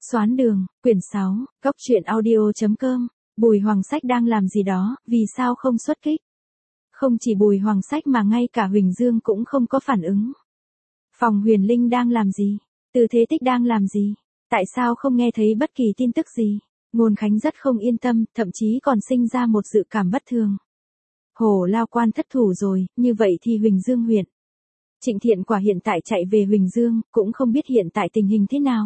Xoán đường, quyển 6, góc truyện audio.com, Bùi Hoàng Sách đang làm gì đó, vì sao không xuất kích? Không chỉ Bùi Hoàng Sách mà ngay cả Huỳnh Dương cũng không có phản ứng. Phòng Huyền Linh đang làm gì? Từ Thế Tích đang làm gì? Tại sao không nghe thấy bất kỳ tin tức gì? Ngôn Khánh rất không yên tâm, thậm chí còn sinh ra một dự cảm bất thường. Hổ Lao Quan thất thủ rồi, như vậy thì Huỳnh Dương huyện. Trịnh Thiện Quả hiện tại chạy về Huỳnh Dương, cũng không biết hiện tại tình hình thế nào.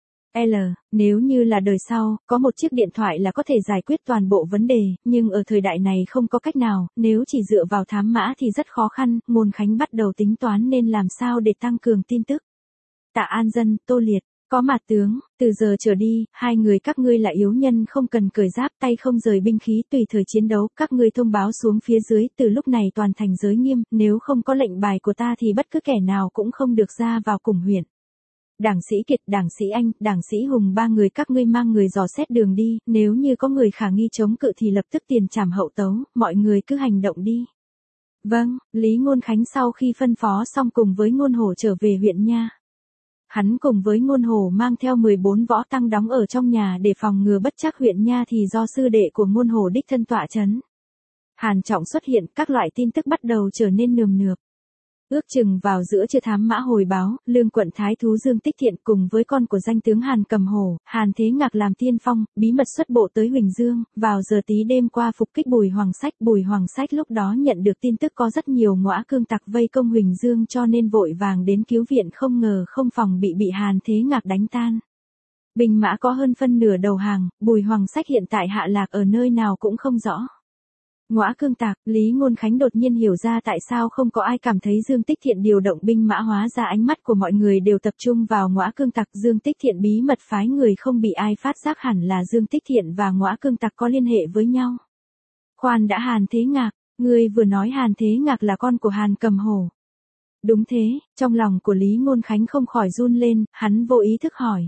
Nếu như là đời sau, có một chiếc điện thoại là có thể giải quyết toàn bộ vấn đề, nhưng ở thời đại này không có cách nào, nếu chỉ dựa vào thám mã thì rất khó khăn, Ngôn Khánh bắt đầu tính toán nên làm sao để tăng cường tin tức. Tạ An Dân, Tô Liệt, có mặt tướng, từ giờ trở đi, hai người các ngươi là yếu nhân không cần cởi giáp, tay không rời binh khí tùy thời chiến đấu, các ngươi thông báo xuống phía dưới, từ lúc này toàn thành giới nghiêm, nếu không có lệnh bài của ta thì bất cứ kẻ nào cũng không được ra vào cùng huyện. Đảng sĩ Kiệt, Đảng sĩ Anh, Đảng sĩ Hùng ba người các ngươi mang người dò xét đường đi, nếu như có người khả nghi chống cự thì lập tức tiền trảm hậu tấu, mọi người cứ hành động đi. Vâng, Lý Ngôn Khánh sau khi phân phó xong cùng với Ngôn Hổ trở về huyện nha. Hắn cùng với Ngôn Hổ mang theo 14 võ tăng đóng ở trong nhà để phòng ngừa bất trắc huyện nha thì do sư đệ của Ngôn Hổ đích thân tọa chấn. Hàn Trọng xuất hiện, các loại tin tức bắt đầu trở nên nườm nượp. Ước chừng vào giữa trưa thám mã hồi báo, Lương quận thái thú Dương Tích Thiện cùng với con của danh tướng Hàn Cầm Hổ, Hàn Thế Ngạc làm tiên phong, bí mật xuất bộ tới Huỳnh Dương, vào giờ tí đêm qua phục kích Bùi Hoàng Sách lúc đó nhận được tin tức có rất nhiều ngõa cương tặc vây công Huỳnh Dương cho nên vội vàng đến cứu viện, không ngờ không phòng bị Hàn Thế Ngạc đánh tan. Binh mã có hơn phân nửa đầu hàng, Bùi Hoàng Sách hiện tại hạ lạc ở nơi nào cũng không rõ. Ngõa cương tặc, Lý Ngôn Khánh đột nhiên hiểu ra tại sao không có ai cảm thấy Dương Tích Thiện điều động binh mã, hóa ra ánh mắt của mọi người đều tập trung vào ngõa cương tặc. Dương Tích Thiện bí mật phái người không bị ai phát giác, hẳn là Dương Tích Thiện và ngõa cương tặc có liên hệ với nhau. Khoan đã, Hàn Thế Ngạc, ngươi vừa nói Hàn Thế Ngạc là con của Hàn Cầm Hổ. Đúng thế, trong lòng của Lý Ngôn Khánh không khỏi run lên, hắn vô ý thức hỏi.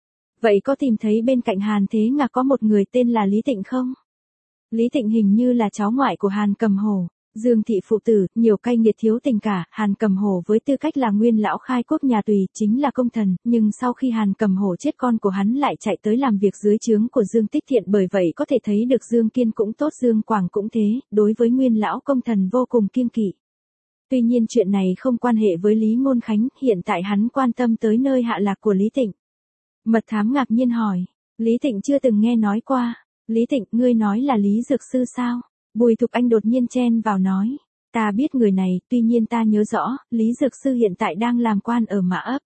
Vậy có tìm thấy bên cạnh Hàn Thế Ngạc có một người tên là Lý Tịnh không? Lý Tịnh hình như là cháu ngoại của Hàn Cầm Hổ, Dương thị phụ tử, nhiều cay nghiệt thiếu tình cả, Hàn Cầm Hổ với tư cách là nguyên lão khai quốc nhà Tùy, chính là công thần, nhưng sau khi Hàn Cầm Hổ chết con của hắn lại chạy tới làm việc dưới trướng của Dương Tích Thiện, bởi vậy có thể thấy được Dương Kiên cũng tốt, Dương Quảng cũng thế, đối với nguyên lão công thần vô cùng kiêng kỵ. Tuy nhiên chuyện này không quan hệ với Lý Ngôn Khánh, hiện tại hắn quan tâm tới nơi hạ lạc của Lý Tịnh. Mật thám ngạc nhiên hỏi, Lý Tịnh chưa từng nghe nói qua. Lý Tịnh, ngươi nói là Lý Dược Sư sao? Bùi Thục Anh đột nhiên chen vào nói. Ta biết người này, tuy nhiên ta nhớ rõ, Lý Dược Sư hiện tại đang làm quan ở Mã Ấp.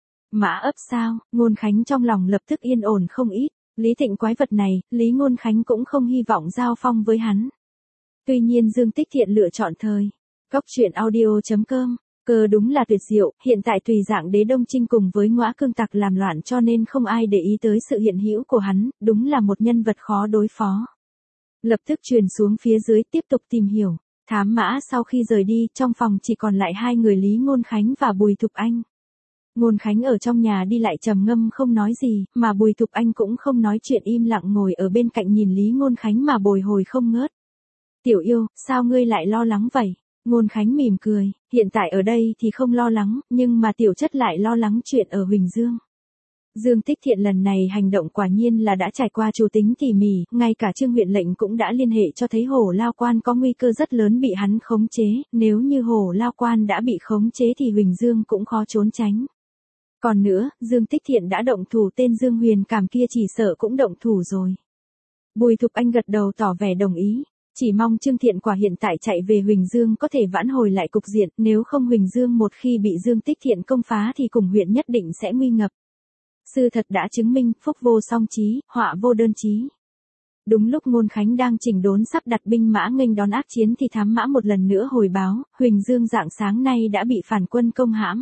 Mã Ấp sao? Ngôn Khánh trong lòng lập tức yên ổn không ít. Lý Tịnh quái vật này, Lý Ngôn Khánh cũng không hy vọng giao phong với hắn. Tuy nhiên Dương Tích Thiện lựa chọn thời. Góc truyện audio.com. Cơ đúng là tuyệt diệu, hiện tại tùy dạng đế Đông Trinh cùng với ngõa cương tặc làm loạn cho nên không ai để ý tới sự hiện hữu của hắn, đúng là một nhân vật khó đối phó. Lập tức truyền xuống phía dưới tiếp tục tìm hiểu. Thám mã sau khi rời đi, trong phòng chỉ còn lại hai người Lý Ngôn Khánh và Bùi Thục Anh. Ngôn Khánh ở trong nhà đi lại trầm ngâm không nói gì, mà Bùi Thục Anh cũng không nói chuyện, im lặng ngồi ở bên cạnh nhìn Lý Ngôn Khánh mà bồi hồi không ngớt. Tiểu yêu, sao ngươi lại lo lắng vậy? Ngôn Khánh mỉm cười, hiện tại ở đây thì không lo lắng, nhưng mà tiểu chất lại lo lắng chuyện ở Huỳnh Dương. Dương Tích Thiện lần này hành động quả nhiên là đã trải qua chủ tính tỉ mỉ, ngay cả Trương huyện lệnh cũng đã liên hệ cho thấy Hổ Lao Quan có nguy cơ rất lớn bị hắn khống chế, nếu như Hổ Lao Quan đã bị khống chế thì Huỳnh Dương cũng khó trốn tránh. Còn nữa, Dương Tích Thiện đã động thủ, tên Dương Huyền Cảm kia chỉ sợ cũng động thủ rồi. Bùi Thục Anh gật đầu tỏ vẻ đồng ý. Chỉ mong Trương Thiện Quả hiện tại chạy về Huỳnh Dương có thể vãn hồi lại cục diện, nếu không Huỳnh Dương một khi bị Dương Tích Thiện công phá thì cùng huyện nhất định sẽ nguy ngập. Sự thật đã chứng minh, phúc vô song chí, họa vô đơn chí. Đúng lúc Ngôn Khánh đang chỉnh đốn sắp đặt binh mã nghênh đón ác chiến thì thám mã một lần nữa hồi báo, Huỳnh Dương rạng sáng nay đã bị phản quân công hãm.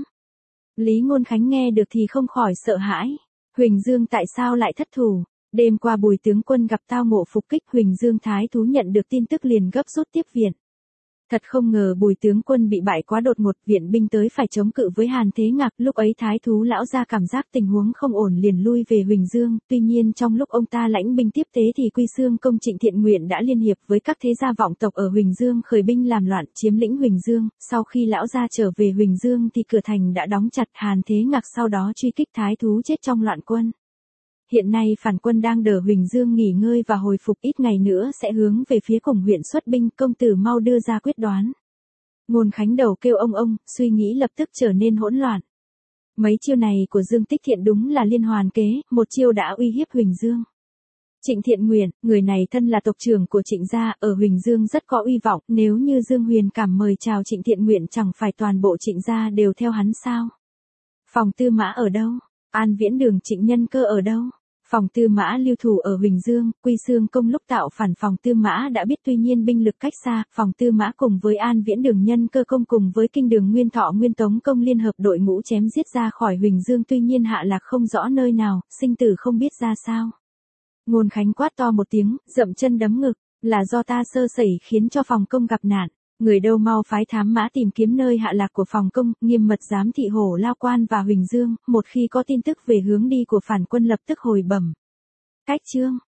Lý Ngôn Khánh nghe được thì không khỏi sợ hãi. Huỳnh Dương tại sao lại thất thủ? Đêm qua Bùi tướng quân gặp tao ngộ phục kích, Huỳnh Dương thái thú nhận được tin tức liền gấp rút tiếp viện. Thật không ngờ Bùi tướng quân bị bại quá đột ngột, viện binh tới phải chống cự với Hàn Thế Ngạc, lúc ấy thái thú lão ra cảm giác tình huống không ổn liền lui về Huỳnh Dương, tuy nhiên trong lúc ông ta lãnh binh tiếp tế thì Quy Xương công Trịnh Thiện Nguyện đã liên hiệp với các thế gia vọng tộc ở Huỳnh Dương khởi binh làm loạn, chiếm lĩnh Huỳnh Dương, sau khi lão gia trở về Huỳnh Dương thì cửa thành đã đóng chặt, Hàn Thế Ngạc sau đó truy kích thái thú chết trong loạn quân. Hiện nay phản quân đang đỡ Huỳnh Dương nghỉ ngơi và hồi phục, ít ngày nữa sẽ hướng về phía cổng huyện xuất binh, công tử mau đưa ra quyết đoán. Ngôn Khánh đầu kêu ông, suy nghĩ lập tức trở nên hỗn loạn. Mấy chiêu này của Dương Tích Thiện đúng là liên hoàn kế, một chiêu đã uy hiếp Huỳnh Dương. Trịnh Thiện Nguyện, người này thân là tộc trưởng của Trịnh gia, ở Huỳnh Dương rất có uy vọng, nếu như Dương Huyền Cảm mời chào Trịnh Thiện Nguyện chẳng phải toàn bộ Trịnh gia đều theo hắn sao? Phòng Tư Mã ở đâu? An Viễn Đường Trịnh Nhân Cơ ở đâu? Phòng Tư Mã lưu thủ ở Huỳnh Dương, Quy Xương Công lúc tạo phản Phòng Tư Mã đã biết, tuy nhiên binh lực cách xa, Phòng Tư Mã cùng với An Viễn Đường Nhân Cơ Công cùng với Kinh Đường Nguyên Thọ Nguyên Tống Công liên hợp đội ngũ chém giết ra khỏi Huỳnh Dương, tuy nhiên hạ lạc không rõ nơi nào, sinh tử không biết ra sao. Ngôn Khánh quát to một tiếng, dậm chân đấm ngực, là do ta sơ sẩy khiến cho Phòng Công gặp nạn. Người đâu mau phái thám mã tìm kiếm nơi hạ lạc của Phòng Công, nghiêm mật giám thị Hổ Lao Quan và Huỳnh Dương, một khi có tin tức về hướng đi của phản quân lập tức hồi bẩm. Cách chương